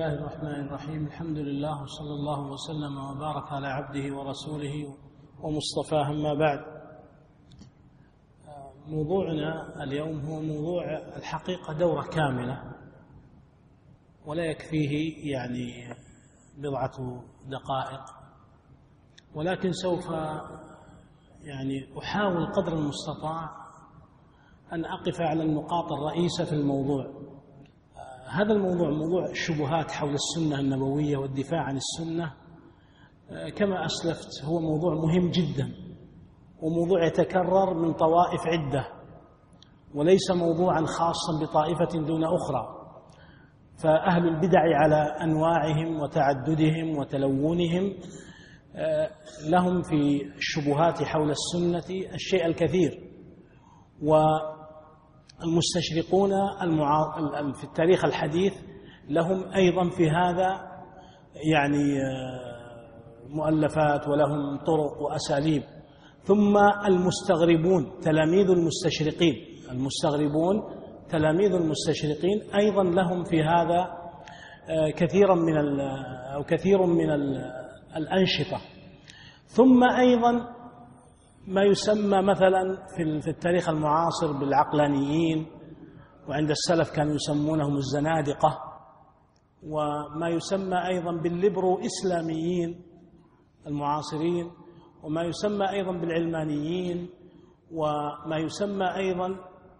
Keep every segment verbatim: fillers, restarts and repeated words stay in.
الله الرحمن الرحيم. الحمد لله وصلى الله وسلم وبارك على عبده ورسوله ومصطفاه، أما بعد. موضوعنا اليوم هو موضوع الحقيقة دورة كاملة، ولا يكفيه يعني بضعة دقائق، ولكن سوف يعني أحاول قدر المستطاع أن أقف على النقاط الرئيسة في الموضوع. هذا الموضوع موضوع الشبهات حول السنة النبوية والدفاع عن السنة، كما أسلفت هو موضوع مهم جدا، وموضوع يتكرر من طوائف عدة، وليس موضوعا خاصا بطائفة دون أخرى. فأهل البدع على أنواعهم وتعددهم وتلونهم لهم في الشبهات حول السنة الشيء الكثير، والمستشرقون في التاريخ الحديث لهم أيضا في هذا يعني مؤلفات ولهم طرق وأساليب. ثم المستغربون تلاميذ المستشرقين المستغربون تلاميذ المستشرقين أيضا لهم في هذا كثيرا من أو كثير من الأنشطة. ثم أيضا ما يسمى مثلا في التاريخ المعاصر بالعقلانيين، وعند السلف كانوا يسمونهم الزنادقة، وما يسمى أيضا بالليبرو إسلاميين المعاصرين، وما يسمى أيضا بالعلمانيين، وما يسمى أيضا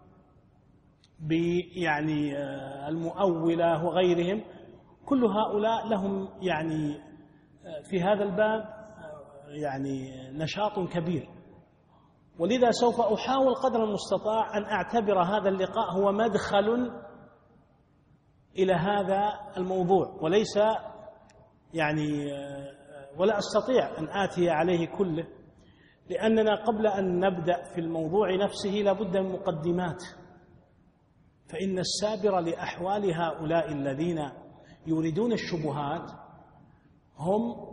بيعني المؤولة وغيرهم. كل هؤلاء لهم يعني في هذا الباب يعني نشاط كبير، ولذا سوف أحاول قدر المستطاع أن أعتبر هذا اللقاء هو مدخل إلى هذا الموضوع، وليس يعني ولا أستطيع أن آتي عليه كله، لأننا قبل أن نبدأ في الموضوع نفسه لابد من مقدمات. فإن السابر لأحوال هؤلاء الذين يريدون الشبهات هم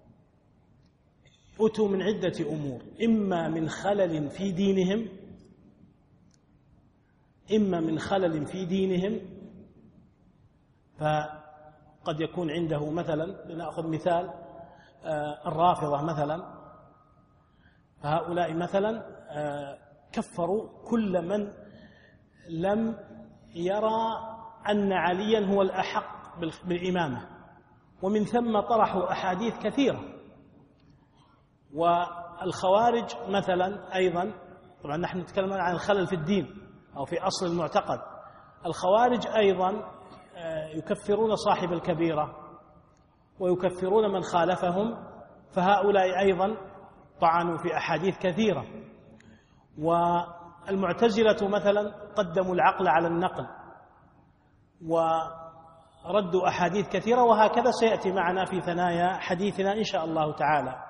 أتوا من عدة أمور، إما من خلل في دينهم إما من خلل في دينهم فقد يكون عنده مثلا، لنأخذ مثال الرافضة مثلا، فهؤلاء مثلا كفروا كل من لم يرى أن عليا هو الأحق بالإمامة، ومن ثم طرحوا أحاديث كثيرة. والخوارج مثلا أيضا، طبعا نحن نتكلم عن الخلل في الدين أو في أصل المعتقد، الخوارج أيضا يكفرون صاحب الكبيرة ويكفرون من خالفهم، فهؤلاء أيضا طعنوا في أحاديث كثيرة. والمعتزلة مثلا قدموا العقل على النقل وردوا أحاديث كثيرة، وهكذا سيأتي معنا في ثنايا حديثنا إن شاء الله تعالى.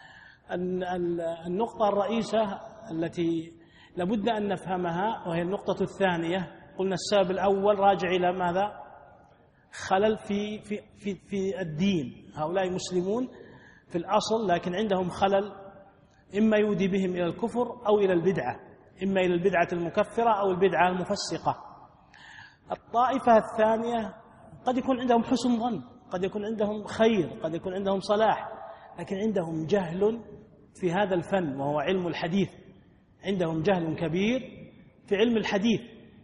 النقطة الرئيسة التي لابد أن نفهمها وهي النقطة الثانية، قلنا السبب الأول راجع إلى ماذا؟ خلل في في في في الدين. هؤلاء مسلمون في الأصل، لكن عندهم خلل إما يودي بهم إلى الكفر أو إلى البدعة، إما إلى البدعة المكفرة أو البدعة المفسقة. الطائفة الثانية قد يكون عندهم حسن ظن، قد يكون عندهم خير، قد يكون عندهم صلاح، لكن عندهم جهل في هذا الفن وهو علم الحديث، عندهم جهل كبير في علم الحديث.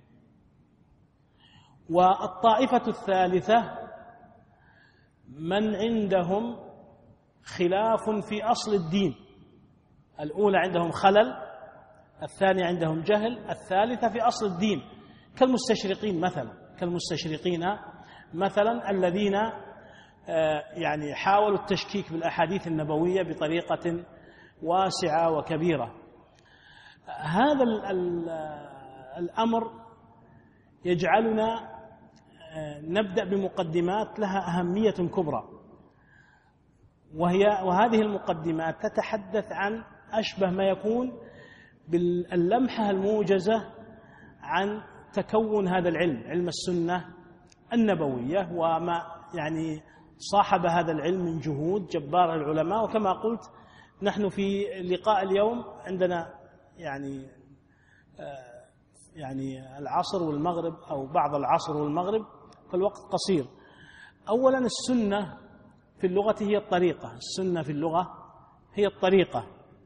والطائفة الثالثة من عندهم خلاف في أصل الدين. الأولى عندهم خلل، الثانية عندهم جهل، الثالثة في أصل الدين، كالمستشرقين مثلا كالمستشرقين مثلا الذين يعني حاولوا التشكيك بالأحاديث النبوية بطريقة واسعة وكبيرة. هذا الأمر يجعلنا نبدأ بمقدمات لها أهمية كبرى، وهي وهذه المقدمات تتحدث عن أشبه ما يكون باللمحة الموجزة عن تكون هذا العلم، علم السنة النبوية، وما يعني صاحب هذا العلم من جهود جبار العلماء. وكما قلت نحن في لقاء اليوم عندنا يعني يعني العصر والمغرب أو بعض العصر والمغرب، فالوقت قصير. أولا السنة في اللغة هي الطريقة، السنة في اللغة هي الطريقة،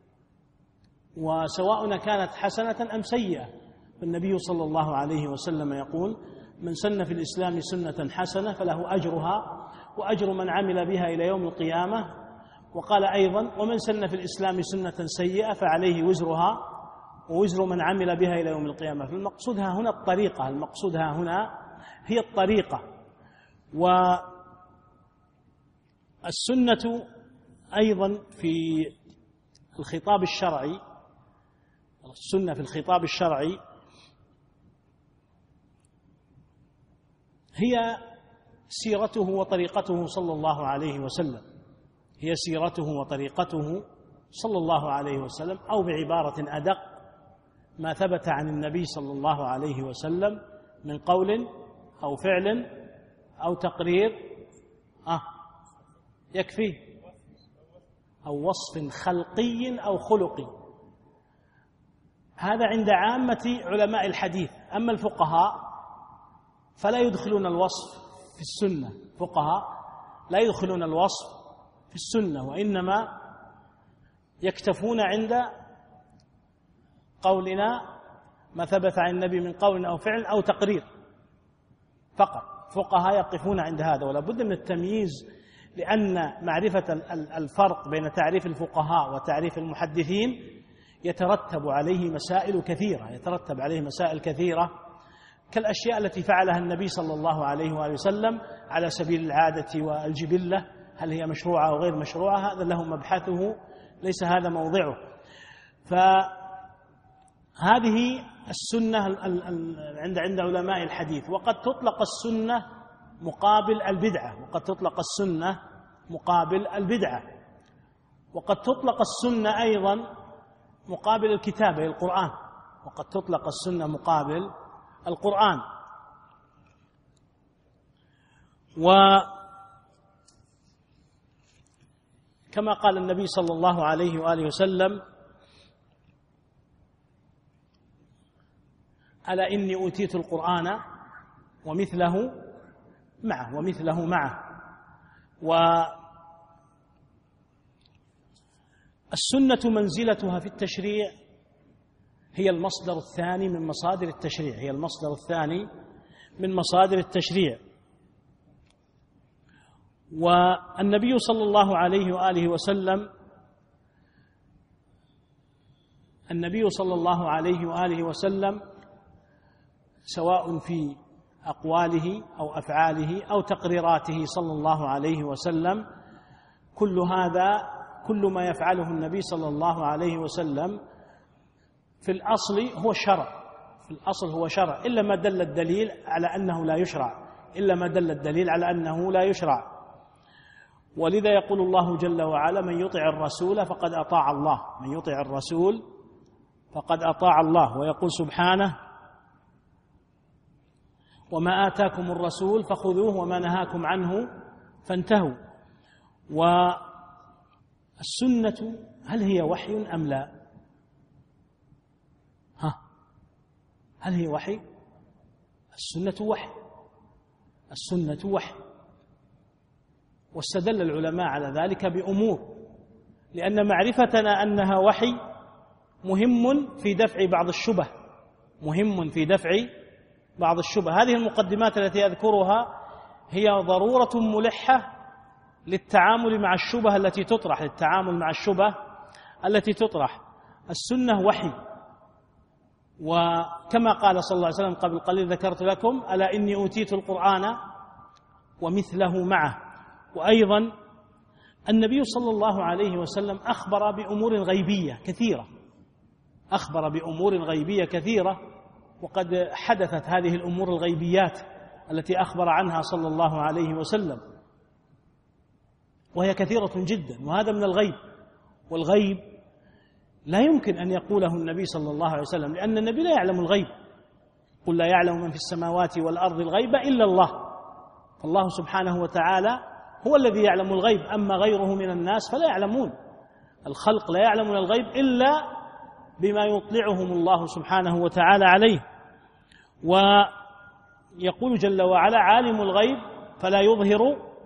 وسواء كانت حسنة أم سيئة. فالنبي صلى الله عليه وسلم يقول: من سن في الإسلام سنة حسنة فله أجرها وأجر من عمل بها إلى يوم القيامة. وقال أيضا: ومن سن في الإسلام سنة سيئة فعليه وزرها ووزر من عمل بها إلى يوم القيامة. فالمقصود ها هنا الطريقة، المقصود ها هنا هي الطريقة. والسنة أيضا في الخطاب الشرعي، السنة في الخطاب الشرعي هي سيرته وطريقته صلى الله عليه وسلم، هي سيرته وطريقته صلى الله عليه وسلم، أو بعبارة أدق ما ثبت عن النبي صلى الله عليه وسلم من قول أو فعل أو تقرير آه يكفي، أو وصف خلقي أو خلقي. هذا عند عامة علماء الحديث. أما الفقهاء فلا يدخلون الوصف في السنة، فقهاء لا يدخلون الوصف في السنة، وإنما يكتفون عند قولنا ما ثبت عن النبي من قول أو فعل أو تقرير فقط. فقهاء يقفون عند هذا، ولا بد من التمييز، لأن معرفة الفرق بين تعريف الفقهاء وتعريف المحدثين يترتب عليه مسائل كثيرة، يترتب عليه مسائل كثيرة كالأشياء التي فعلها النبي صلى الله عليه وآله وسلم على سبيل العادة والجبلة، هل هي مشروعة أو غير مشروعة؟ هذا له مبحثه، ليس هذا موضعه. فهذه السنة عند عند علماء الحديث. وقد تطلق السنة مقابل البدعة، وقد تطلق السنة مقابل البدعة، وقد تطلق السنة أيضا مقابل الكتاب أي القرآن، وقد تطلق السنة مقابل القرآن. وكما قال النبي صلى الله عليه وآله وسلم: ألا إني أوتيت القرآن ومثله معه ومثله معه. والسنة منزلتها في التشريع هي المصدر الثاني من مصادر التشريع، هي المصدر الثاني من مصادر التشريع. والنبي صلى الله عليه وآله وسلم النبي صلى الله عليه وآله وسلم سواء في أقواله أو أفعاله أو تقريراته صلى الله عليه وسلم، كل هذا كل ما يفعله النبي صلى الله عليه وسلم في الأصل هو شرع، في الأصل هو شرع، إلا ما دل الدليل على أنه لا يشرع، إلا ما دل الدليل على أنه لا يشرع. ولذا يقول الله جل وعلا: من يطع الرسول فقد أطاع الله، من يطع الرسول فقد أطاع الله. ويقول سبحانه: وما آتاكم الرسول فخذوه وما نهاكم عنه فانتهوا. والسنة هل هي وحي أم لا؟ ها هل هي وحي؟ السنة وحي، السنة وحي. واستدل العلماء على ذلك بأمور، لأن معرفتنا أنها وحي مهم في دفع بعض الشبه، مهم في دفع بعض الشبه. هذه المقدمات التي أذكرها هي ضرورة ملحة للتعامل مع الشبه التي تطرح، للتعامل مع الشبه التي تطرح. السنة وحي، وكما قال صلى الله عليه وسلم قبل قليل: ذكرت لكم ألا إني أوتيت القرآن ومثله معه. وأيضا النبي صلى الله عليه وسلم أخبر بأمور غيبية كثيرة، أخبر بأمور غيبية كثيرة، وقد حدثت هذه الأمور الغيبيات التي أخبر عنها صلى الله عليه وسلم، وهي كثيرة جدا، وهذا من الغيب. والغيب لا يمكن أن يقوله النبي صلى الله عليه وسلم، لأن النبي لا يعلم الغيب. قل لا يعلم من في السماوات والأرض الغيب إلا الله، فالله سبحانه وتعالى هو الذي يعلم الغيب، أما غيره من الناس فلا يعلمون. الخلق لا يعلمون الغيب إلا بما يطلعهم الله سبحانه وتعالى عليه. ويقول جل وعلا: عالم الغيب فلا يظهر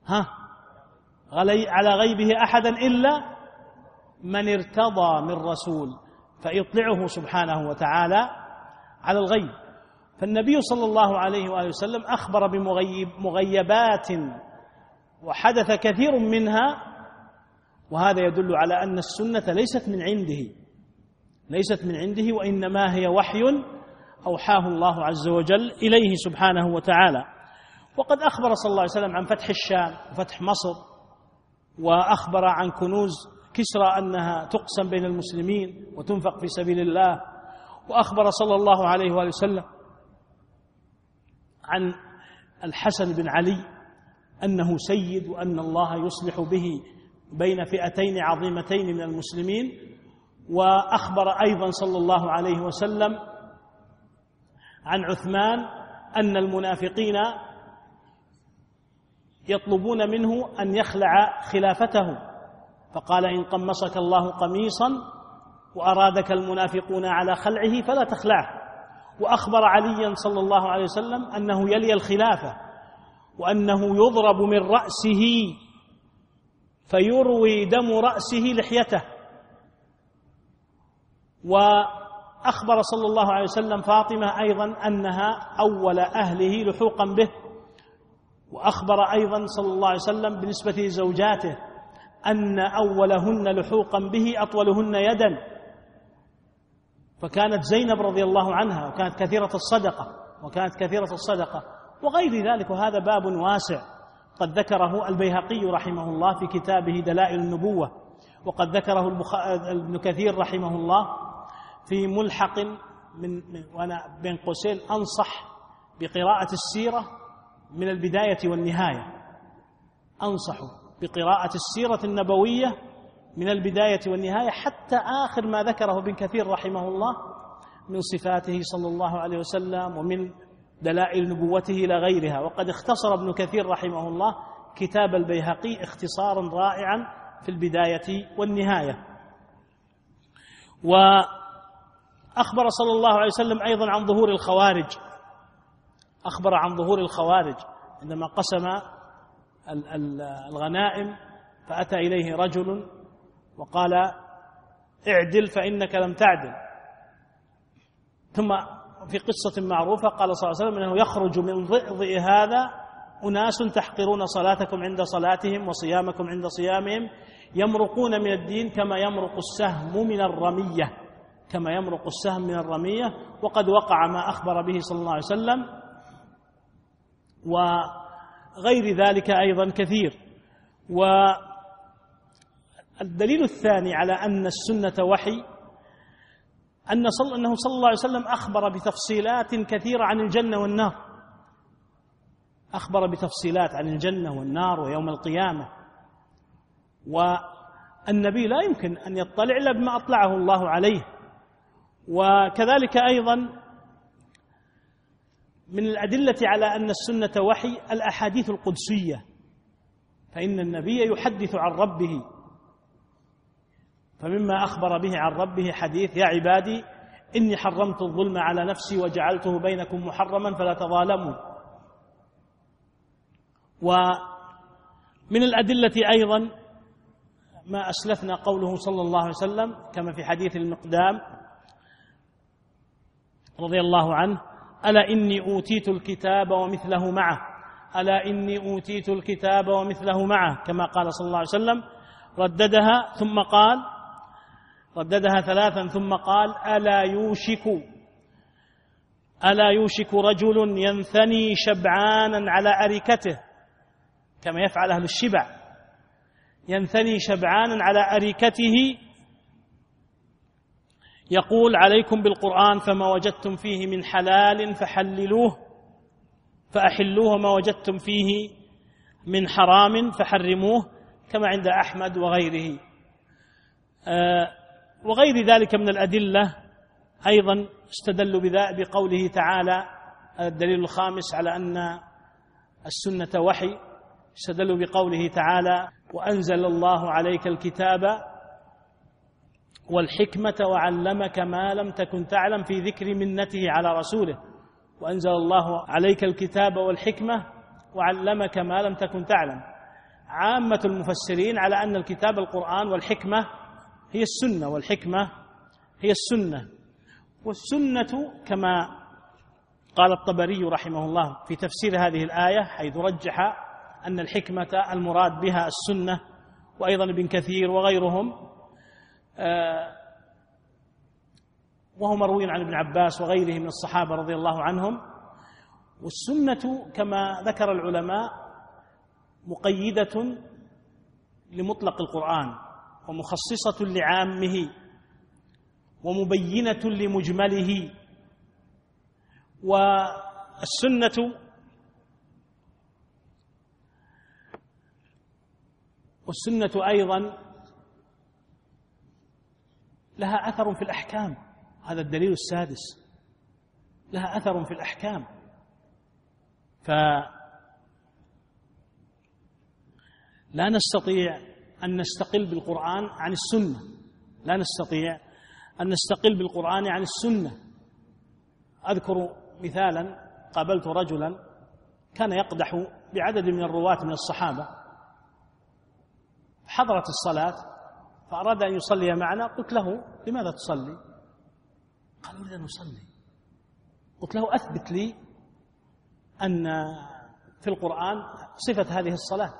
ها على غيبه أحدا إلا من ارتضى من رسول فيطلعه سبحانه وتعالى على الغيب. فالنبي صلى الله عليه وآله وسلم أخبر بمغيبات وحدث كثير منها، وهذا يدل على أن السنة ليست من عنده ليست من عنده وإنما هي وحي أوحاه الله عز وجل إليه سبحانه وتعالى. وقد أخبر صلى الله عليه وسلم عن فتح الشام وفتح مصر، وأخبر عن كنوز كسرى أنها تقسم بين المسلمين وتنفق في سبيل الله، وأخبر صلى الله عليه وآله وسلم عن الحسن بن علي أنه سيد وأن الله يصلح به بين فئتين عظيمتين من المسلمين. وأخبر أيضا صلى الله عليه وسلم عن عثمان أن المنافقين يطلبون منه أن يخلع خلافته، فقال إن قمصك الله قميصا وأرادك المنافقون على خلعه فلا تخلعه. وأخبر عليا صلى الله عليه وسلم أنه يلي الخلافة وأنه يضرب من رأسه فيروي دم رأسه لحيته. وأخبر صلى الله عليه وسلم فاطمة أيضا أنها أول أهله لحوقا به. وأخبر أيضا صلى الله عليه وسلم بالنسبة لزوجاته أن أولهن لحوقا به أطولهن يدا، فكانت زينب رضي الله عنها، وكانت كثيرة الصدقة وكانت كثيرة الصدقة وغير ذلك. وهذا باب واسع قد ذكره البيهقي رحمه الله في كتابه دلائل النبوة، وقد ذكره ابن كثير رحمه الله في ملحق من وأنا بين قوسين أنصح بقراءة السيرة من البداية والنهاية، أنصح بقراءة السيرة النبوية من البداية والنهاية حتى آخر ما ذكره ابن كثير رحمه الله من صفاته صلى الله عليه وسلم ومن دلائل نبوته إلى غيرها. وقد اختصر ابن كثير رحمه الله كتاب البيهقي اختصارا رائعا في البداية والنهاية. وأخبر صلى الله عليه وسلم أيضا عن ظهور الخوارج، أخبر عن ظهور الخوارج عندما قسم الغنائم فأتى إليه رجل وقال اعدل فإنك لم تعدل. ثم في قصة معروفة قال صلى الله عليه وسلم أنه يخرج من ضئضئ هذا أناس تحقرون صلاتكم عند صلاتهم وصيامكم عند صيامهم، يمرقون من الدين كما يمرق السهم من الرمية كما يمرق السهم من الرمية. وقد وقع ما أخبر به صلى الله عليه وسلم وغير ذلك أيضا كثير. والدليل الثاني على أن السنة وحي أن صل... أنه صلى الله عليه وسلم أخبر بتفصيلات كثيرة عن الجنة والنار، أخبر بتفصيلات عن الجنة والنار ويوم القيامة. والنبي لا يمكن أن يطلع إلا بما أطلعه الله عليه. وكذلك أيضا من الأدلة على أن السنة وحي الأحاديث القدسية، فإن النبي يحدث عن ربه، فمما أخبر به عن ربه حديث يا عبادي إني حرمت الظلم على نفسي وجعلته بينكم محرما فلا تظالموا. ومن الأدلة أيضا ما أسلفنا قوله صلى الله عليه وسلم كما في حديث المقدام رضي الله عنه ألا إني أوتيت الكتاب ومثله معه ألا إني أوتيت الكتاب ومثله معه كما قال صلى الله عليه وسلم. رددها ثم قال رددها ثلاثا ثم قال ألا يوشك ألا يوشك رجل ينثني شبعانا على أريكته كما يفعل أهل الشبع، ينثني شبعانا على أريكته يقول عليكم بالقرآن فما وجدتم فيه من حلال فحللوه فأحلوه وما وجدتم فيه من حرام فحرموه كما عند أحمد وغيره. آه وغير ذلك من الأدلة أيضا استدلوا بقوله تعالى الدليل الخامس على أن السنة وحي، استدلوا بقوله تعالى وأنزل الله عليك الكتاب والحكمة وعلمك ما لم تكن تعلم في ذكر منته على رسوله. وأنزل الله عليك الكتاب والحكمة وعلمك ما لم تكن تعلم. عامة المفسرين على أن الكتاب القرآن والحكمة هي السنة، والحكمة هي السنة. والسنة كما قال الطبري رحمه الله في تفسير هذه الآية حيث رجح أن الحكمة المراد بها السنة، وأيضا ابن كثير وغيرهم، وهو مروي عن ابن عباس وغيره من الصحابة رضي الله عنهم. والسنة كما ذكر العلماء مقيدة لمطلق القرآن، ومخصصة لعامه، ومبينة لمجمله. والسنة والسنة أيضا لها أثر في الأحكام، هذا الدليل السادس، لها أثر في الأحكام. فلا نستطيع أن نستقل بالقرآن عن السنة، لا نستطيع أن نستقل بالقرآن عن السنة. أذكر مثالا، قابلت رجلا كان يقدح بعدد من الرواة من الصحابة، حضرت الصلاة فأراد أن يصلي معنا، قلت له: لماذا تصلي؟ قال: أريد أن أصلي. قلت له: أثبت لي أن في القرآن صفة هذه الصلاة.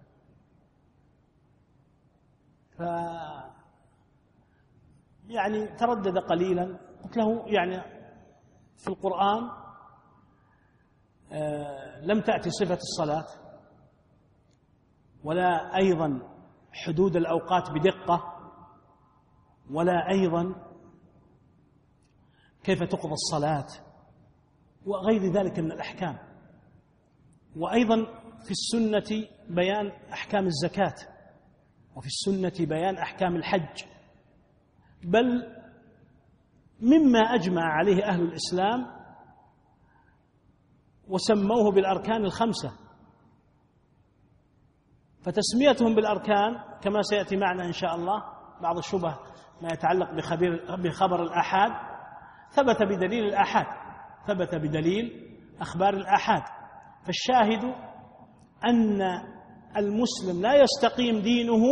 ف يعني تردد قليلا. قلت له: يعني في القرآن لم تأتي صفة الصلاة، ولا أيضا حدود الأوقات بدقة، ولا أيضا كيف تقضى الصلاة، وغير ذلك من الأحكام. وأيضا في السنة بيان أحكام الزكاة، وفي السنة بيان أحكام الحج، بل مما أجمع عليه أهل الإسلام وسموه بالأركان الخمسة. فتسميتهم بالأركان كما سيأتي معنا إن شاء الله بعض الشبه ما يتعلق بخبر, بخبر الآحاد ثبت بدليل الآحاد، ثبت بدليل أخبار الآحاد. فالشاهد أن المسلم لا يستقيم دينه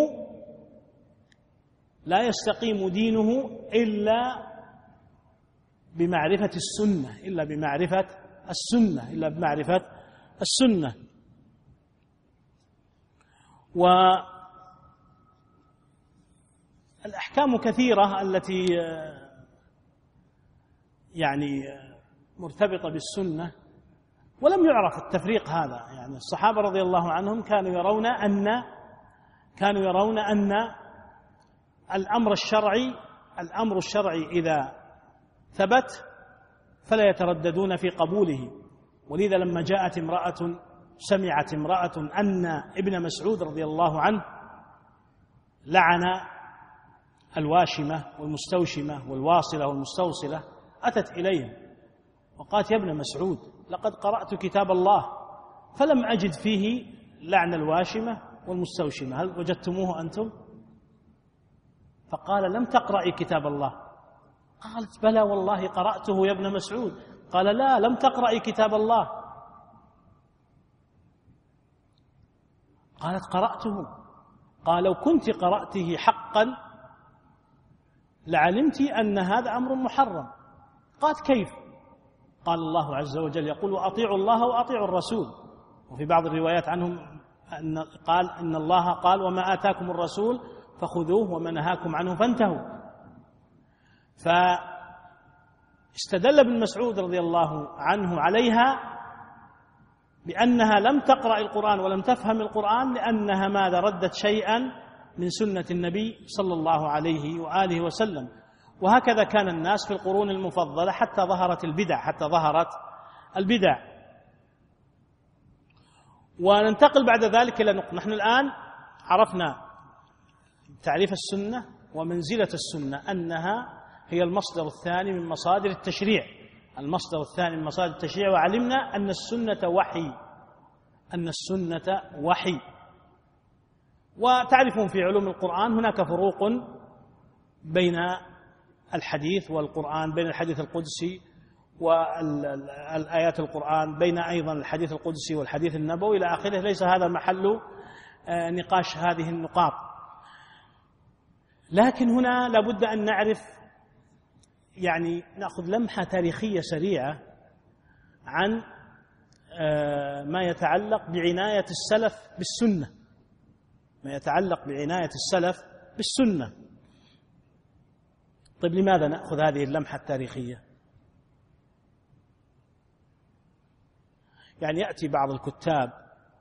لا يستقيم دينه إلا بمعرفة السنة إلا بمعرفة السنة إلا بمعرفة السنة. والأحكام كثيرة التي يعني مرتبطة بالسنة، ولم يعرف التفريق هذا. يعني الصحابة رضي الله عنهم كانوا يرون أن كانوا يرون أن الأمر الشرعي الأمر الشرعي إذا ثبت فلا يترددون في قبوله. ولذا لما جاءت امرأة سمعت امرأة أن ابن مسعود رضي الله عنه لعن الواشمة والمستوشمة والواصلة والمستوصلة، أتت إليه وقالت: يا ابن مسعود، لقد قرأت كتاب الله فلم أجد فيه لعن الواشمة والمستوشمة، هل وجدتموه أنتم؟ فقال: لم تقرأي كتاب الله؟ قالت: بلى والله قرأته يا ابن مسعود. قال: لا، لم تقرأي كتاب الله. قالت: قرأته. قال: لو كنت قرأته حقا لعلمت أن هذا أمر محرم. قالت: كيف؟ قال: الله عز وجل يقول: وأطيعوا الله وأطيعوا الرسول. وفي بعض الروايات عنهم أن قال إن الله قال: وما آتاكم الرسول فخذوه وما نهاكم عنه فانتهوا. فاستدل ابن مسعود رضي الله عنه عليها بأنها لم تقرأ القرآن ولم تفهم القرآن، لأنها ماذا؟ ردت شيئا من سنة النبي صلى الله عليه وآله وسلم. وهكذا كان الناس في القرون المفضلة حتى ظهرت البدع حتى ظهرت البدع. وننتقل بعد ذلك إلى نقطة. نحن الآن عرفنا تعريف السنة ومنزلة السنة، أنها هي المصدر الثاني من مصادر التشريع المصدر الثاني من مصادر التشريع وعلمنا أن السنة وحي أن السنة وحي. وتعرفون في علوم القرآن هناك فروق بين الحديث والقرآن، بين الحديث القدسي والآيات القرآن، بين أيضا الحديث القدسي والحديث النبوي إلى آخره. ليس هذا محل نقاش هذه النقاط. لكن هنا لابد أن نعرف، يعني نأخذ لمحة تاريخية سريعة عن ما يتعلق بعناية السلف بالسنة، ما يتعلق بعناية السلف بالسنة. طيب لماذا نأخذ هذه اللمحة التاريخية؟ يعني يأتي بعض الكتاب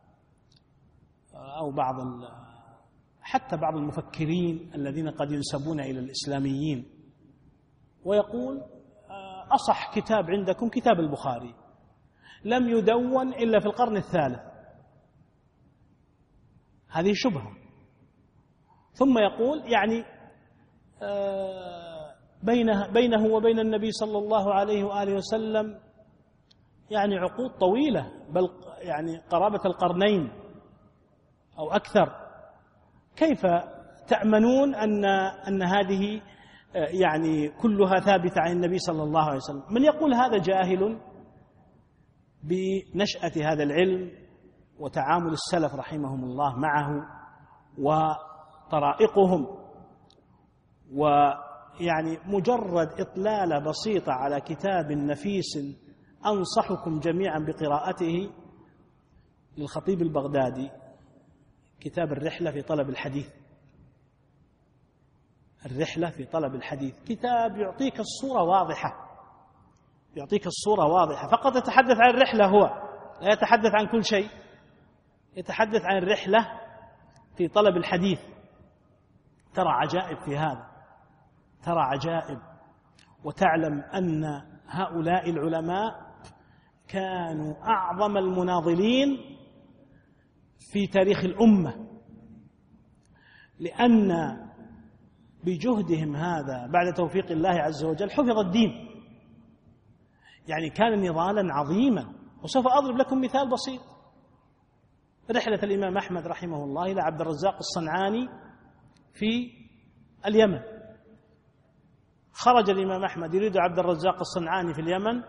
أو بعض حتى بعض المفكرين الذين قد ينسبون إلى الإسلاميين ويقول أصح كتاب عندكم كتاب البخاري، لم يدون إلا في القرن الثالث. هذه شبهة. ثم يقول يعني بينه, بينه وبين النبي صلى الله عليه وآله وسلم يعني عقود طويلة، بل يعني قرابة القرنين أو أكثر. كيف تأمنون أن أن هذه يعني كلها ثابتة عن النبي صلى الله عليه وسلم؟ من يقول هذا جاهل بنشأة هذا العلم وتعامل السلف رحمهم الله معه وطرائقهم، ويعني مجرد إطلالة بسيطة على كتاب نفيس أنصحكم جميعا بقراءته للخطيب البغدادي، كتاب الرحلة في طلب الحديث. الرحلة في طلب الحديث كتاب يعطيك الصورة واضحة، يعطيك الصورة واضحة. فقط يتحدث عن الرحلة، هو لا يتحدث عن كل شيء، يتحدث عن الرحلة في طلب الحديث. ترى عجائب في هذا، ترى عجائب. وتعلم أن هؤلاء العلماء كانوا أعظم المناضلين في تاريخ الأمة، لأن بجهدهم هذا بعد توفيق الله عز وجل حفظ الدين. يعني كان نضالا عظيما. وسوف أضرب لكم مثال بسيط. رحلة الإمام أحمد رحمه الله إلى عبد الرزاق الصنعاني في اليمن. خرج الإمام أحمد يريد عبد الرزاق الصنعاني في اليمن،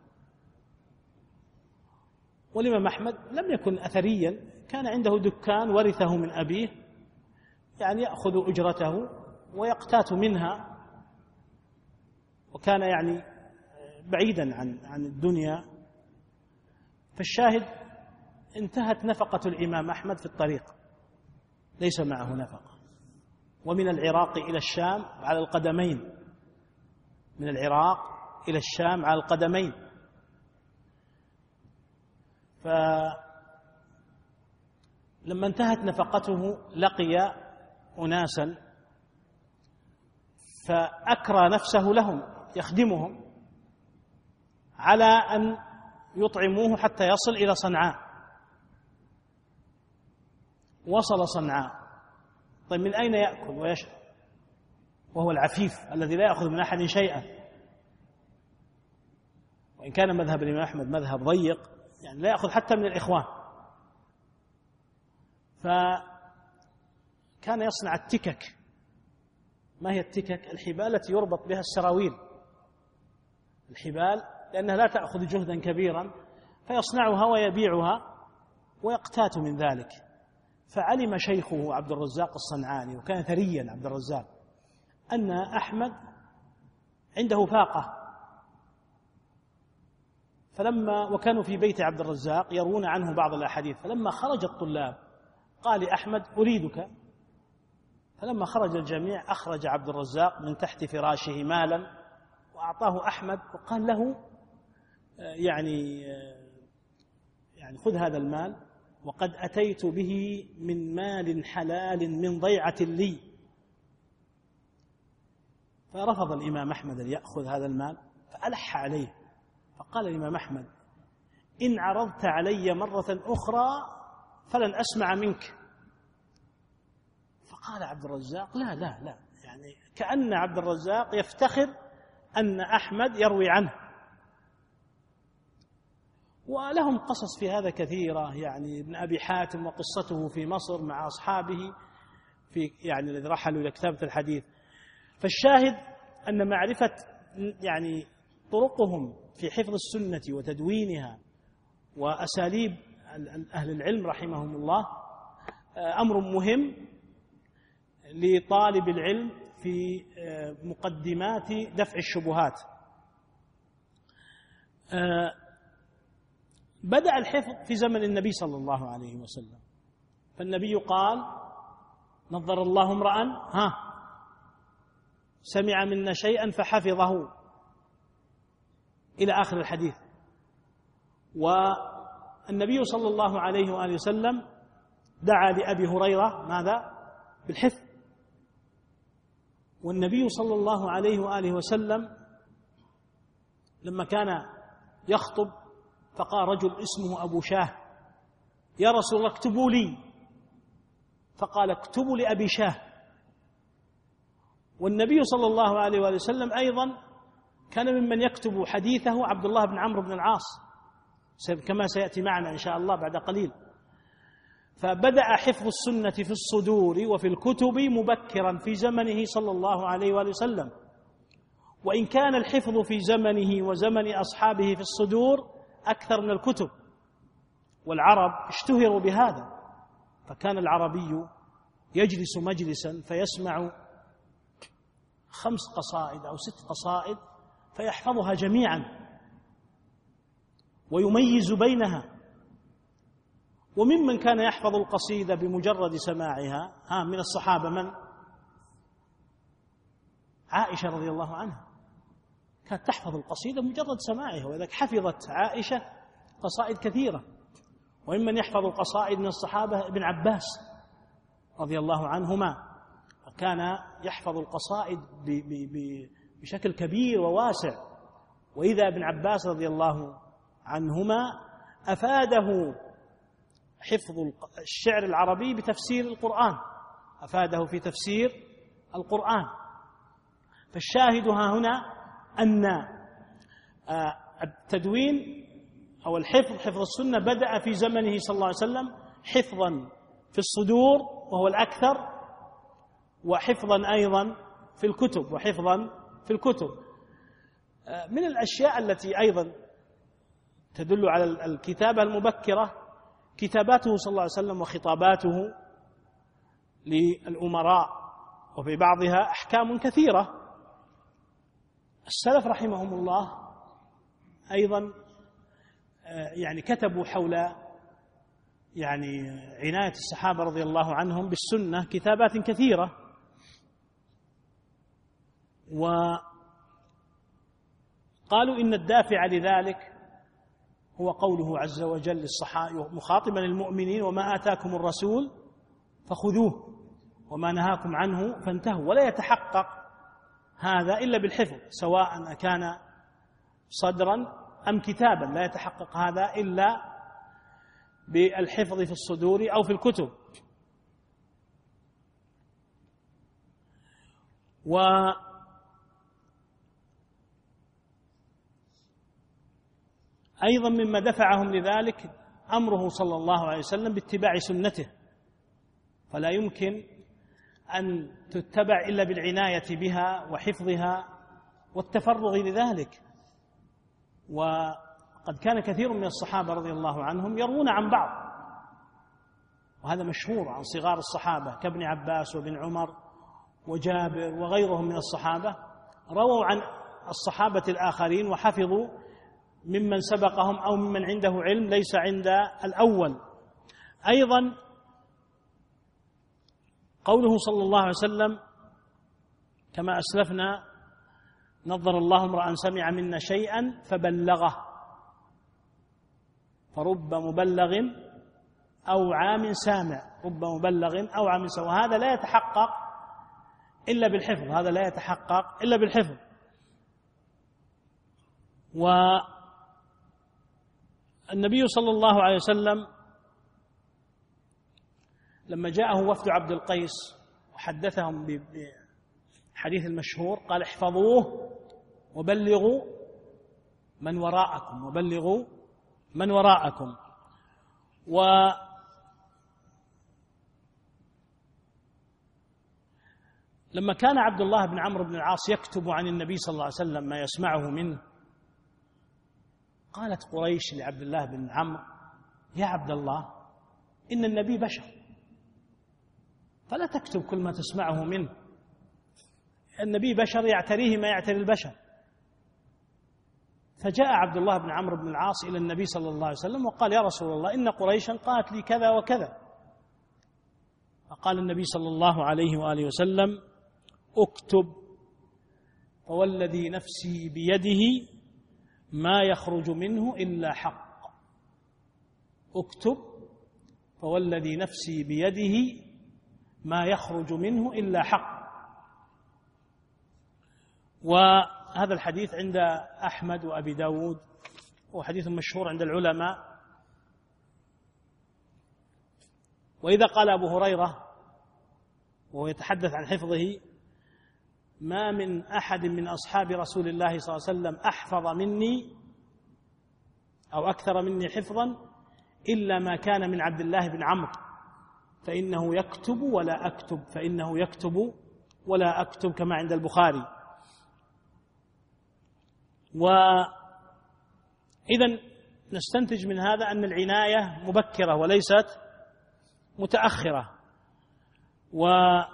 والإمام أحمد لم يكن أثريا، كان عنده دكان ورثه من أبيه، يعني يأخذ أجرته ويقتات منها، وكان يعني بعيدا عن عن الدنيا. فالشاهد انتهت نفقة الإمام أحمد في الطريق، ليس معه نفقة. ومن العراق إلى الشام على القدمين، من العراق إلى الشام على القدمين. فلما انتهت نفقته لقي أناسا فأكرى نفسه لهم يخدمهم على أن يطعموه حتى يصل إلى صنعاء. وصل صنعاء. طيب من أين يأكل ويشرب وهو العفيف الذي لا يأخذ من أحد شيئا؟ وإن كان مذهب الإمام أحمد مذهب ضيق، يعني لا يأخذ حتى من الإخوان. فكان يصنع التكك. ما هي التكك؟ الحبال التي يربط بها السراويل، الحبال، لأنها لا تأخذ جهدا كبيرا، فيصنعها ويبيعها ويقتات من ذلك. فعلم شيخه عبد الرزاق الصنعاني، وكان ثريا عبد الرزاق، أن أحمد عنده فاقة. فلما وكانوا في بيت عبد الرزاق يروون عنه بعض الأحاديث، فلما خرج الطلاب قال أحمد أريدك. فلما خرج الجميع أخرج عبد الرزاق من تحت فراشه مالا وأعطاه أحمد، وقال له يعني يعني خذ هذا المال، وقد أتيت به من مال حلال من ضيعة لي. فرفض الإمام أحمد أن يأخذ هذا المال، فألح عليه. فقال الإمام أحمد: إن عرضت علي مرة أخرى فلن أسمع منك. فقال عبد الرزاق: لا لا لا، يعني كأن عبد الرزاق يفتخر أن أحمد يروي عنه. ولهم قصص في هذا كثيرة، يعني ابن أبي حاتم وقصته في مصر مع أصحابه في يعني الذي رحلوا إلى كتابة الحديث. فالشاهد أن معرفة يعني طرقهم في حفظ السنة وتدوينها وأساليب أهل العلم رحمهم الله أمر مهم لطالب العلم في مقدمات دفع الشبهات. بدأ الحفظ في زمن النبي صلى الله عليه وسلم، فالنبي قال: نظر الله امرأ ها سمع منا شيئا فحفظه، إلى آخر الحديث. والنبي صلى الله عليه وآله وسلم دعا لأبي هريرة ماذا؟ بالحفظ. والنبي صلى الله عليه وآله وسلم لما كان يخطب فقال رجل اسمه أبو شاه: يا رسول الله اكتبوا لي، فقال: اكتبوا لأبي شاه. والنبي صلى الله عليه وآله وسلم أيضا كان ممن يكتب حديثه عبد الله بن عمرو بن العاص كما سيأتي معنا إن شاء الله بعد قليل. فبدأ حفظ السنة في الصدور وفي الكتب مبكرا في زمنه صلى الله عليه وآله وسلم، وإن كان الحفظ في زمنه وزمن أصحابه في الصدور أكثر من الكتب، والعرب اشتهروا بهذا. فكان العربي يجلس مجلسا فيسمع خمس قصائد أو ست قصائد فيحفظها جميعا ويميز بينها. وممن كان يحفظ القصيدة بمجرد سماعها ها من الصحابة من؟ عائشة رضي الله عنها كانت تحفظ القصيدة بمجرد سماعها، ولذلك حفظت عائشة قصائد كثيرة. وممن يحفظ القصائد من الصحابة ابن عباس رضي الله عنهما، كان يحفظ القصائد بشكل كبير وواسع. وإذا ابن عباس رضي الله عنهما أفاده حفظ الشعر العربي بتفسير القرآن، أفاده في تفسير القرآن. فالشاهد ها هنا أن التدوين أو الحفظ حفظ السنة بدأ في زمنه صلى الله عليه وسلم حفظا في الصدور وهو الأكثر، وحفظا أيضا في الكتب وحفظا في الكتب. من الأشياء التي أيضا تدل على الكتابة المبكرة كتاباته صلى الله عليه وسلم وخطاباته للأمراء، وفي بعضها أحكام كثيرة. السلف رحمهم الله أيضا يعني كتبوا حول يعني عناية الصحابة رضي الله عنهم بالسنة كتابات كثيرة. وقالوا إن الدافع لذلك هو قوله عز وجل للصحابة مخاطبا المؤمنين: وما آتاكم الرسول فخذوه وما نهاكم عنه فانتهوا. ولا يتحقق هذا إلا بالحفظ، سواء كان صدرا أم كتابا، لا يتحقق هذا إلا بالحفظ في الصدور أو في الكتب. وأيضا مما دفعهم لذلك أمره صلى الله عليه وسلم باتباع سنته، فلا يمكن أن تتبع إلا بالعناية بها وحفظها والتفرغ لذلك. وقد كان كثير من الصحابة رضي الله عنهم يروون عن بعض، وهذا مشهور عن صغار الصحابة كابن عباس وابن عمر وجابر وغيرهم من الصحابة، رووا عن الصحابة الآخرين وحفظوا ممن سبقهم أو ممن عنده علم ليس عند الأول. أيضا قوله صلى الله عليه وسلم كما أسلفنا: نظر الله امرأ سمع منا شيئا فبلغه، فرب مبلغ أو عام سامع، رب مبلغ أو عام سامع. وهذا لا يتحقق إلا بالحفظ، هذا لا يتحقق إلا بالحفظ. والنبي صلى الله عليه وسلم لما جاءه وفد عبد القيس وحدثهم بحديث المشهور قال: احفظوه وبلغوا من وراءكم، وبلغوا من وراءكم. ولما كان عبد الله بن عمرو بن العاص يكتب عن النبي صلى الله عليه وسلم ما يسمعه منه، قالت قريش لعبد الله بن عمرو: يا عبد الله، إن النبي بشر فلا تكتب كل ما تسمعه منه. النبي بشر يعتريه ما يعتري البشر. فجاء عبد الله بن عمرو بن العاص إلى النبي صلى الله عليه وسلم وقال: يا رسول الله، إن قريشا قالت لي كذا وكذا. فقال النبي صلى الله عليه وآله وسلم: اكتب، فوالذي نفسي بيده ما يخرج منه إلا حق. اكتب، فوالذي نفسي بيده ما يخرج منه إلا حق. وهذا الحديث عند أحمد وأبي داود، هو حديث مشهور عند العلماء. وإذا قال أبو هريرة وهو يتحدث عن حفظه: ما من أحد من أصحاب رسول الله صلى الله عليه وسلم أحفظ مني أو أكثر مني حفظا إلا ما كان من عبد الله بن عمرو، فإنه يكتب ولا أكتب، فإنه يكتب ولا أكتب، كما عند البخاري. وإذن نستنتج من هذا أن العناية مبكرة وليست متأخرة. وأيضا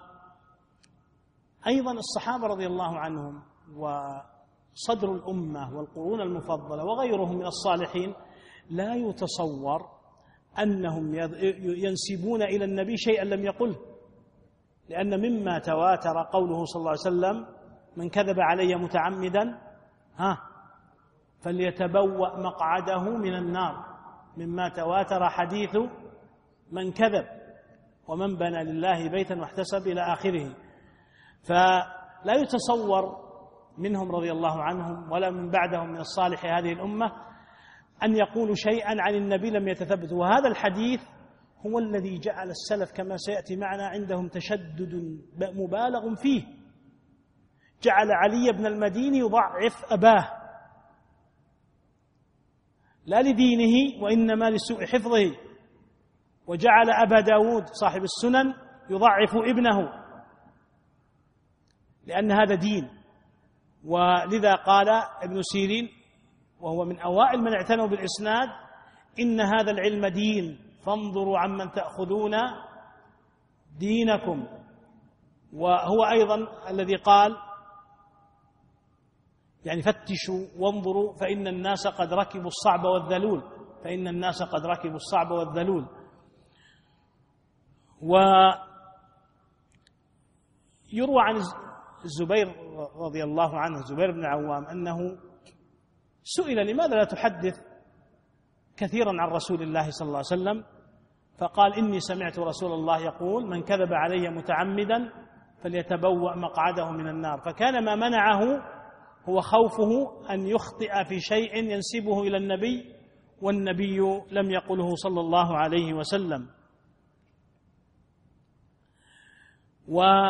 الصحابة رضي الله عنهم وصدر الأمة والقرون المفضلة وغيرهم من الصالحين لا يتصور أنهم ينسبون إلى النبي شيئا لم يقله، لأن مما تواتر قوله صلى الله عليه وسلم: من كذب علي متعمدا ها فليتبوأ مقعده من النار. مما تواتر حديث من كذب ومن بنى لله بيتا واحتسب إلى آخره. فلا يتصور منهم رضي الله عنهم ولا من بعدهم من الصالح هذه الأمة أن يقولوا شيئا عن النبي لم يتثبت. وهذا الحديث هو الذي جعل السلف كما سيأتي معنا عندهم تشدد مبالغ فيه، جعل علي بن المديني يضعف أباه لا لدينه وإنما لسوء حفظه، وجعل أبا داود صاحب السنن يضعف ابنه لأن هذا دين. ولذا قال ابن سيرين وهو من أوائل من اعتنوا بالإسناد: إن هذا العلم دين فانظروا عمن تأخذون دينكم. وهو أيضا الذي قال يعني فتشوا وانظروا فإن الناس قد ركبوا الصعب والذلول، فإن الناس قد ركبوا الصعب والذلول. ويروى عن الزبير رضي الله عنه، الزبير بن عوام، أنه سئل: لماذا لا تحدث كثيرا عن رسول الله صلى الله عليه وسلم؟ فقال: إني سمعت رسول الله يقول: من كذب علي متعمدا فليتبوأ مقعده من النار. فكان ما منعه هو خوفه أن يخطئ في شيء ينسبه إلى النبي والنبي لم يقله صلى الله عليه وسلم. وزمن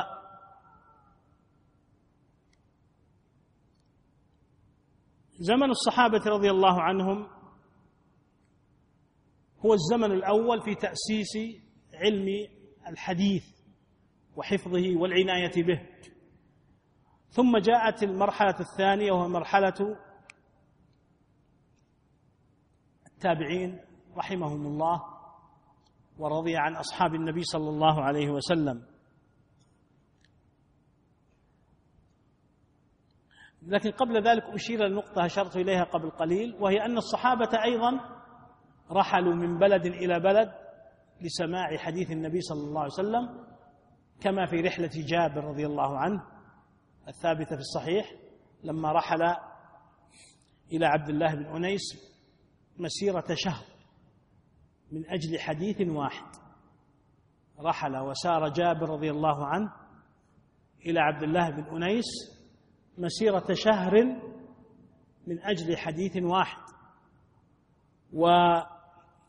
الصحابة رضي الله عنهم هو الزمن الأول في تأسيس علم الحديث وحفظه والعناية به. ثم جاءت المرحلة الثانية وهي مرحلة التابعين رحمهم الله ورضي عن أصحاب النبي صلى الله عليه وسلم. لكن قبل ذلك أشير لنقطة أشرت إليها قبل قليل، وهي أن الصحابة أيضا رحلوا من بلد إلى بلد لسماع حديث النبي صلى الله عليه وسلم، كما في رحلة جابر رضي الله عنه الثابتة في الصحيح، لما رحل إلى عبد الله بن أنيس مسيرة شهر من أجل حديث واحد. رحل وسار جابر رضي الله عنه إلى عبد الله بن أنيس مسيرة شهر من أجل حديث واحد. وابن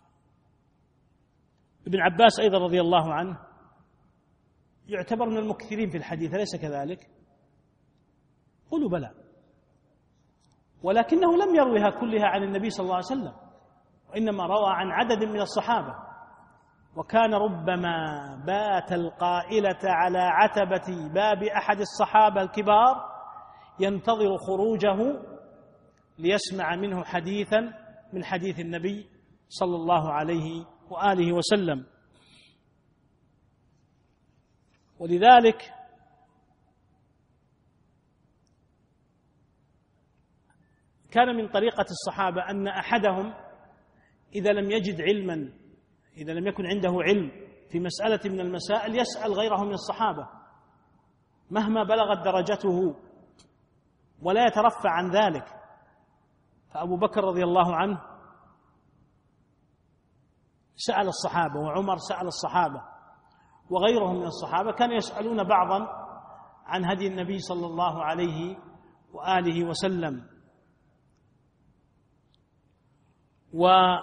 عباس أيضا رضي الله عنه يعتبر من المكثرين في الحديث، أليس كذلك؟ قولوا بلى، ولكنه لم يروها كلها عن النبي صلى الله عليه وسلم، وإنما روى عن عدد من الصحابة. وكان ربما بات القائلة على عتبة باب أحد الصحابة الكبار ينتظر خروجه ليسمع منه حديثا من حديث النبي صلى الله عليه وآله وسلم. ولذلك كان من طريقة الصحابة أن أحدهم إذا لم يجد علما، إذا لم يكن عنده علم في مسألة من المسائل، يسأل غيره من الصحابة مهما بلغت درجته ولا يترفع عن ذلك. فأبو بكر رضي الله عنه سأل الصحابة، وعمر سأل الصحابة، وغيرهم من الصحابة كانوا يسألون بعضا عن هدي النبي صلى الله عليه وآله وسلم. وأيضا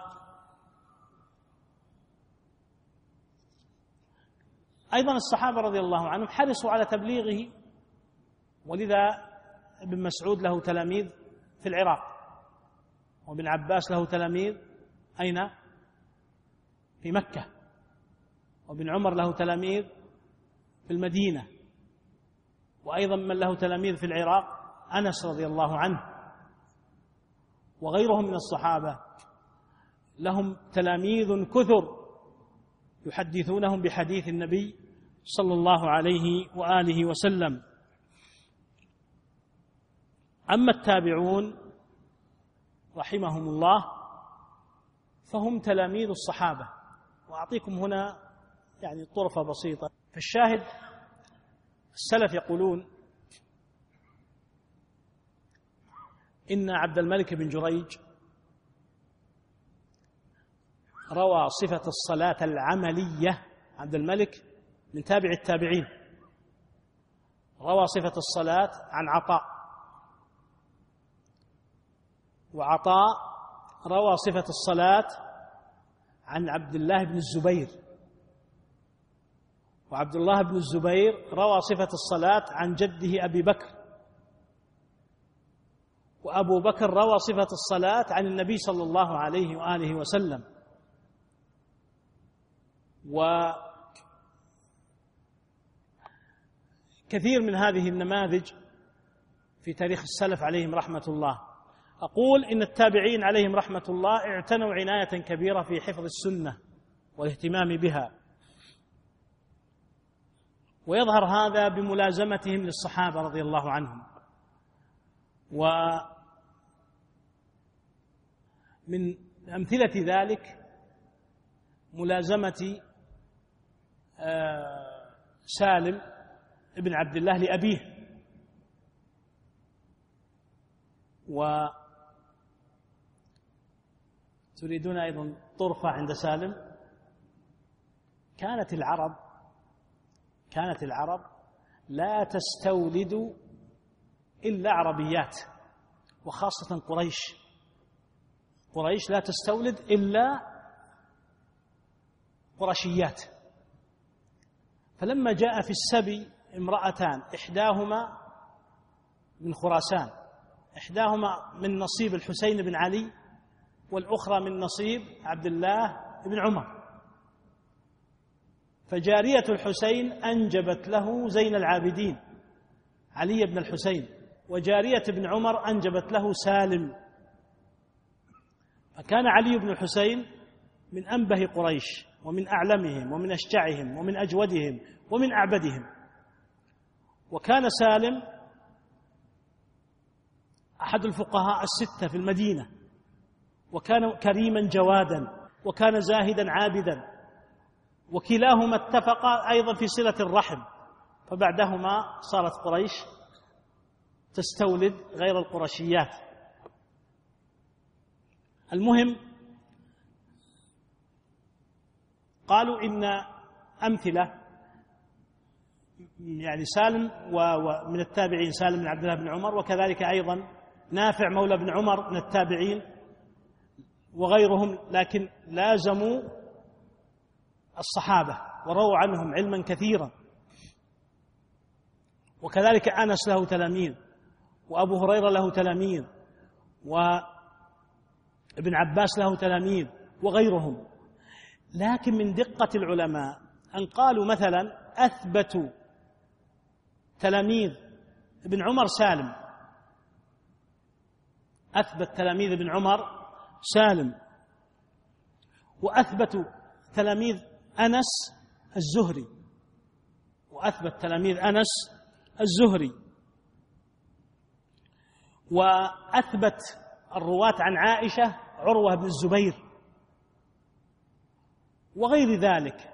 الصحابة رضي الله عنهم حرصوا على تبليغه، ولذا ابن مسعود له تلاميذ في العراق، وابن عباس له تلاميذ أين؟ في مكة، وابن عمر له تلاميذ في المدينة، وأيضا من له تلاميذ في العراق أنس رضي الله عنه، وغيرهم من الصحابة لهم تلاميذ كثر يحدثونهم بحديث النبي صلى الله عليه وآله وسلم. أما التابعون رحمهم الله فهم تلاميذ الصحابة. وأعطيكم هنا يعني طرفة بسيطة. فالشاهد السلف يقولون إن عبد الملك بن جريج روى صفة الصلاة العملية. عبد الملك من تابع التابعين، روى صفة الصلاة عن عطاء، وعطاء روى صفة الصلاة عن عبد الله بن الزبير، وعبد الله بن الزبير روى صفة الصلاة عن جده أبي بكر، وأبو بكر روى صفة الصلاة عن النبي صلى الله عليه وآله وسلم. وكثير من هذه النماذج في تاريخ السلف عليهم رحمة الله. أقول إن التابعين عليهم رحمة الله اعتنوا عناية كبيرة في حفظ السنة والاهتمام بها، ويظهر هذا بملازمتهم للصحابة رضي الله عنهم. ومن أمثلة ذلك ملازمة سالم ابن عبد الله لأبيه. وتريدون أيضا طرفة عند سالم؟ كانت العرب كانت العرب لا تستولد إلا عربيات، وخاصة قريش. قريش لا تستولد إلا قرشيات. فلما جاء في السبي امرأتان، إحداهما من خراسان، إحداهما من نصيب الحسين بن علي، والأخرى من نصيب عبد الله بن عمر، فجارية الحسين أنجبت له زين العابدين علي بن الحسين، وجارية ابن عمر أنجبت له سالم. فكان علي بن الحسين من أنبه قريش، ومن أعلمهم، ومن أشجعهم، ومن أجودهم، ومن أعبدهم. وكان سالم أحد الفقهاء الستة في المدينة، وكان كريما جوادا، وكان زاهدا عابدا، وكلاهما اتفقا أيضا في صلة الرحم. فبعدهما صارت قريش تستولد غير القرشيات. المهم، قالوا إن أمثلة يعني سالم ومن التابعين سالم بن عبد الله بن عمر، وكذلك أيضا نافع مولى بن عمر من التابعين وغيرهم، لكن لازموا الصحابة ورووا عنهم علما كثيرا. وكذلك أنس له تلاميذ، وأبو هريرة له تلاميذ، وابن عباس له تلاميذ، وغيرهم. لكن من دقة العلماء أن قالوا مثلا أثبتوا تلاميذ ابن عمر سالم، أثبت تلاميذ ابن عمر سالم، وأثبتوا تلاميذ أنس الزهري، وأثبت تلاميذ أنس الزهري، وأثبت الرواة عن عائشة عروة بن الزبير وغير ذلك.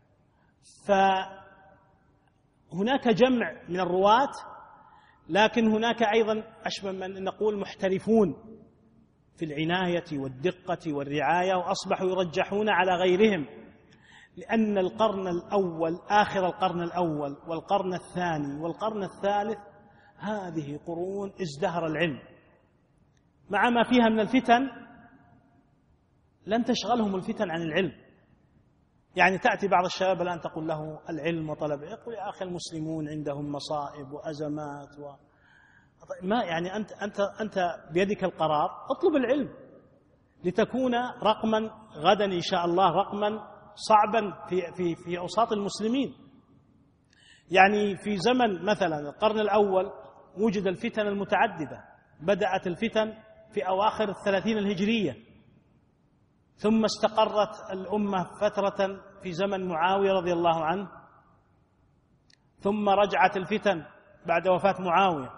فهناك جمع من الرواة، لكن هناك أيضا أشبه من نقول محترفون في العناية والدقة والرعاية، وأصبحوا يرجحون على غيرهم، لأن القرن الأول آخر القرن الأول والقرن الثاني والقرن الثالث هذه قرون ازدهر العلم، مع ما فيها من الفتن لن تشغلهم الفتن عن العلم. يعني تأتي بعض الشباب الآن تقول له العلم وطلب، يقول يا أخي المسلمون عندهم مصائب وأزمات و... ما يعني أنت أنت أنت بيدك القرار، اطلب العلم لتكون رقما غدا إن شاء الله، رقما صعبا في في في أوساط المسلمين. يعني في زمن مثلا القرن الأول وجد الفتن المتعددة، بدأت الفتن في أواخر الثلاثين الهجرية، ثم استقرت الأمة فترة في زمن معاوية رضي الله عنه، ثم رجعت الفتن بعد وفاة معاوية،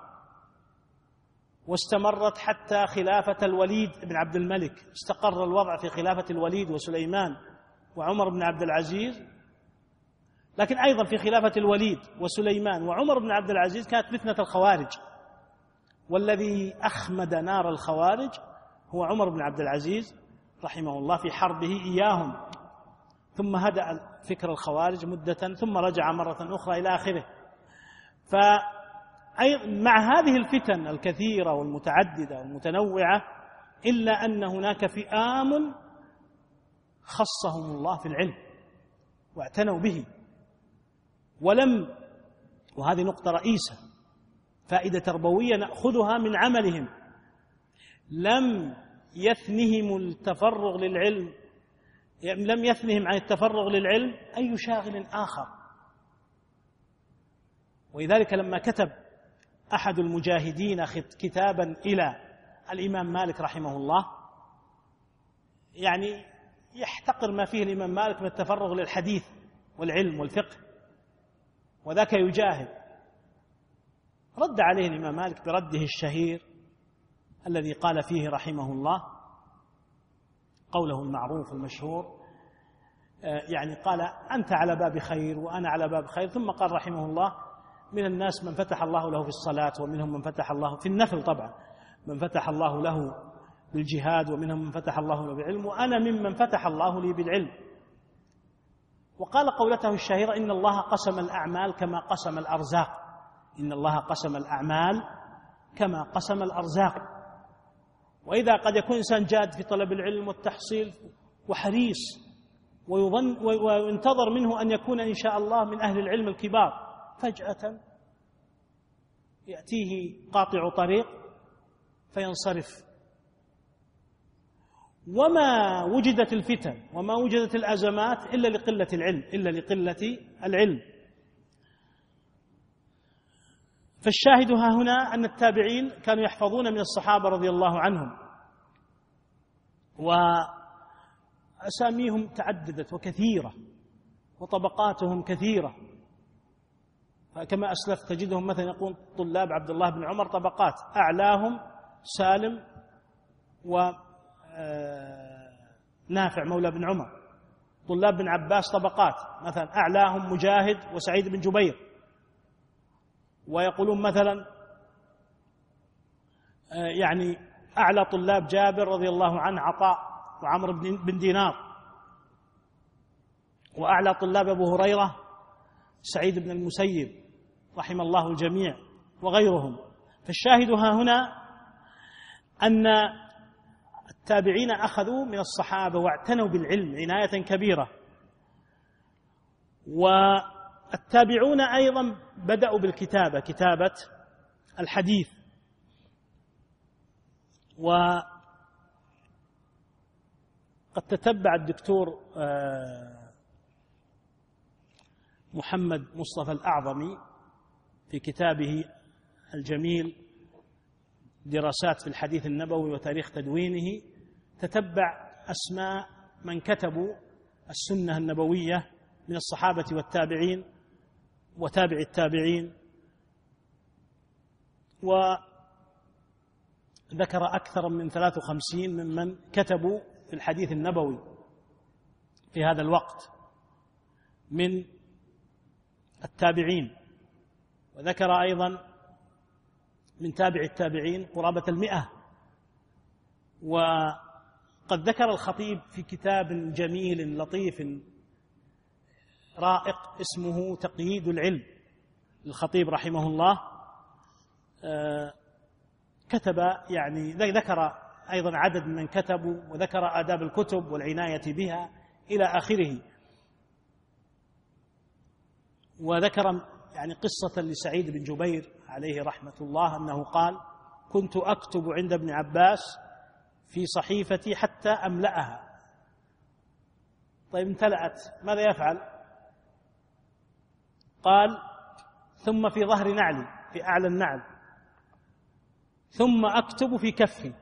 واستمرت حتى خلافة الوليد بن عبد الملك. استقر الوضع في خلافة الوليد وسليمان وعمر بن عبد العزيز، لكن أيضا في خلافة الوليد وسليمان وعمر بن عبد العزيز كانت فتنة الخوارج، والذي أخمد نار الخوارج هو عمر بن عبد العزيز رحمه الله في حربه إياهم، ثم هدأ فكر الخوارج مدة ثم رجع مرة أخرى إلى آخره. فمع هذه الفتن الكثيرة والمتعددة والمتنوعة، إلا أن هناك فئام خصهم الله في العلم واعتنوا به، ولم، وهذه نقطة رئيسة فائدة تربوية نأخذها من عملهم، لم يثنهم التفرغ للعلم، لم يثنهم عن التفرغ للعلم أي شاغل آخر. ولذلك لما كتب أحد المجاهدين كتابا إلى الإمام مالك رحمه الله، يعني يحتقر ما فيه الإمام مالك من التفرغ للحديث والعلم والفقه، وذاك يجاهد، رد عليه الإمام مالك برده الشهير الذي قال فيه رحمه الله قوله المعروف المشهور، يعني قال أنت على باب خير وأنا على باب خير، ثم قال رحمه الله من الناس من فتح الله له في الصلاة، ومنهم من فتح الله في النفل طبعا، من فتح الله له بالجهاد، ومنهم من فتح الله له بالعلم، وأنا ممن فتح الله لي بالعلم. وقال قولته الشهيرة إن الله قسم الأعمال كما قسم الأرزاق، إن الله قسم الأعمال كما قسم الأرزاق. وإذا قد يكون إنسان جاد في طلب العلم والتحصيل وحريص، ويظن وينتظر منه أن يكون إن شاء الله من أهل العلم الكبار، فجأة يأتيه قاطع طريق فينصرف. وما وجدت الفتن وما وجدت الأزمات إلا لقلة العلم، إلا لقلة العلم. فالشاهد ها هنا أن التابعين كانوا يحفظون من الصحابة رضي الله عنهم، وأساميهم تعددت وكثيرة، وطبقاتهم كثيرة. فكما أسلفت تجدهم مثلا يقول طلاب عبد الله بن عمر طبقات، أعلاهم سالم ونافع مولى بن عمر. طلاب بن عباس طبقات، مثلا أعلاهم مجاهد وسعيد بن جبير. ويقولون مثلا يعني أعلى طلاب جابر رضي الله عنه عطاء وعمر بن دينار، وأعلى طلاب أبو هريرة سعيد بن المسيب رحم الله الجميع وغيرهم. فالشاهد ها هنا أن التابعين أخذوا من الصحابة واعتنوا بالعلم عناية كبيرة، والتابعون أيضا بدأوا بالكتابة، كتابة الحديث. وقد تتبع الدكتور محمد مصطفى الأعظمي في كتابه الجميل دراسات في الحديث النبوي وتاريخ تدوينه، تتبع أسماء من كتبوا السنة النبوية من الصحابة والتابعين، وتابع التابعين، وذكر أكثر من ثلاث وخمسين ممن كتبوا في الحديث النبوي في هذا الوقت من التابعين، وذكر أيضا من تابع التابعين قرابة المئة. وقد ذكر الخطيب في كتاب جميل لطيف رائق اسمه تقييد العلم للخطيب رحمه الله، كتب يعني ذكر أيضا عدد من كتبوا، وذكر آداب الكتب والعناية بها إلى آخره. وذكر يعني قصة لسعيد بن جبير عليه رحمة الله أنه قال: كنت أكتب عند ابن عباس في صحيفتي حتى أملأها. طيب امتلأت ماذا يفعل؟ قال: ثم في ظهر نعلي، في أعلى النعل، ثم أكتب في كفي،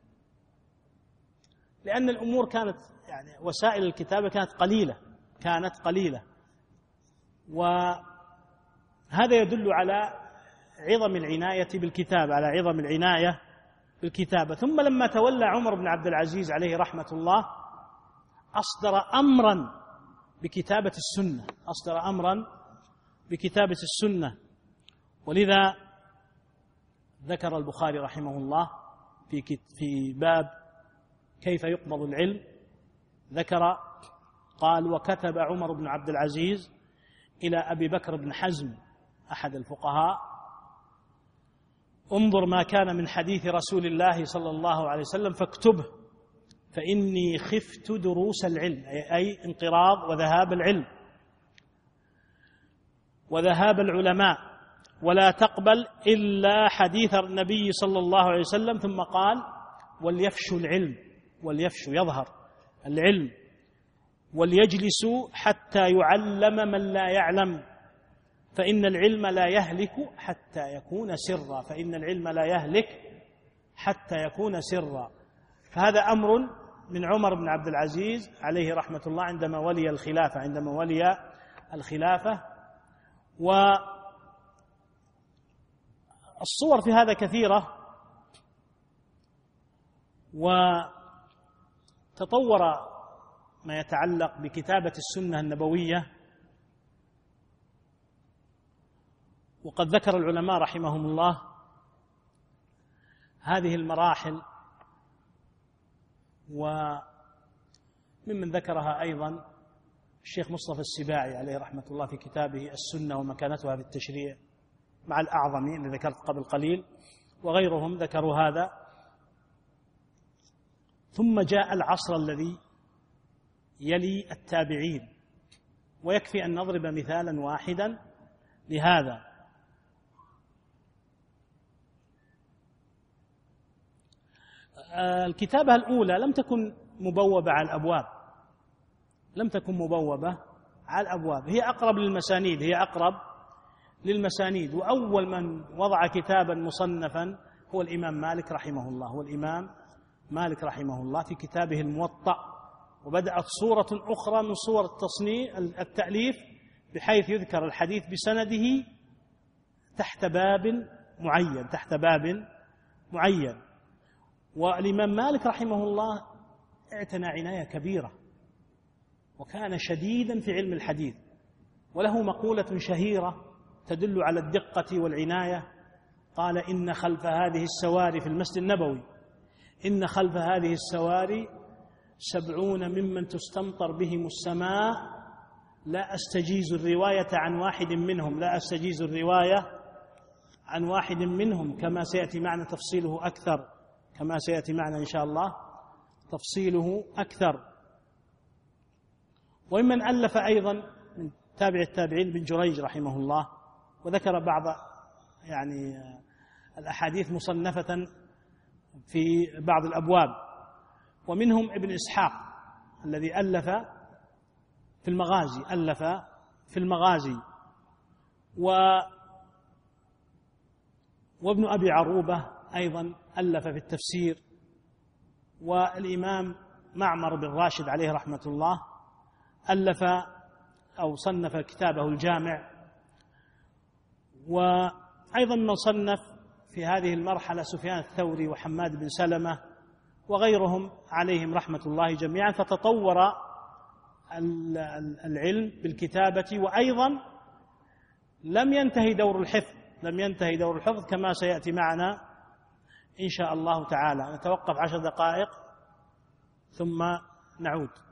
لأن الأمور كانت يعني وسائل الكتابة كانت قليلة كانت قليلة وهذا يدل على عظم العناية بالكتاب، على عظم العناية بالكتابة. ثم لما تولى عمر بن عبد العزيز عليه رحمة الله أصدر أمرا بكتابة السنة أصدر أمرا بكتابة السنة ولذا ذكر البخاري رحمه الله في في باب كيف يقبض العلم، ذكر قال: وكتب عمر بن عبد العزيز إلى أبي بكر بن حزم أحد الفقهاء: انظر ما كان من حديث رسول الله صلى الله عليه وسلم فاكتبه، فإني خفت دروس العلم، أي انقراض وذهاب العلم وذهاب العلماء، ولا تقبل إلا حديث النبي صلى الله عليه وسلم. ثم قال: وليفشوا العلم، وليفشوا يظهر العلم، وليجلسوا حتى يعلم من لا يعلم، فإن العلم لا يهلك حتى يكون سرا فإن العلم لا يهلك حتى يكون سرا. فهذا أمر من عمر بن عبد العزيز عليه رحمة الله عندما ولي الخلافة عندما ولي الخلافة والصور في هذا كثيرة. وتطور ما يتعلق بكتابة السنة النبوية، وقد ذكر العلماء رحمهم الله هذه المراحل، وممن ذكرها أيضا الشيخ مصطفى السباعي عليه رحمة الله في كتابه السنة ومكانتها في التشريع مع الأعظمي اللي ذكرت قبل قليل، وغيرهم ذكروا هذا. ثم جاء العصر الذي يلي التابعين، ويكفي أن نضرب مثالا واحدا لهذا. الكتابة الأولى لم تكن مبوبة على الأبواب لم تكن مبوبة على الأبواب هي أقرب للمسانيد هي أقرب للمسانيد وأول من وضع كتابا مصنفا هو الإمام مالك رحمه الله هو الإمام مالك رحمه الله في كتابه الموطأ. وبدأت صورة أخرى من صور التصنيف التأليف بحيث يذكر الحديث بسنده تحت باب معين تحت باب معين. والإمام مالك رحمه الله اعتنى عناية كبيرة وكان شديدا في علم الحديث، وله مقولة شهيرة تدل على الدقة والعناية. قال: إن خلف هذه السواري في المسجد النبوي إن خلف هذه السواري سبعون ممن تستمطر بهم السماء لا أستجيز الرواية عن واحد منهم لا أستجيز الرواية عن واحد منهم كما سيأتي معنا تفصيله أكثر كما سيأتي معنا إن شاء الله تفصيله أكثر. وممن ألف أيضا من تابع التابعين بن جريج رحمه الله، وذكر بعض يعني الأحاديث مصنفة في بعض الأبواب. ومنهم ابن إسحاق الذي ألف في المغازي ألف في المغازي و وابن أبي عروبة أيضا ألف في التفسير. والإمام معمر بن راشد عليه رحمة الله ألف أو صنف كتابه الجامع وأيضا من صنف في هذه المرحلة سفيان الثوري وحماد بن سلمة وغيرهم عليهم رحمة الله جميعا، فتطور العلم بالكتابة. وأيضا لم ينتهي دور الحفظ لم ينتهي دور الحفظ كما سيأتي معنا إن شاء الله تعالى. نتوقف عشر دقائق ثم نعود.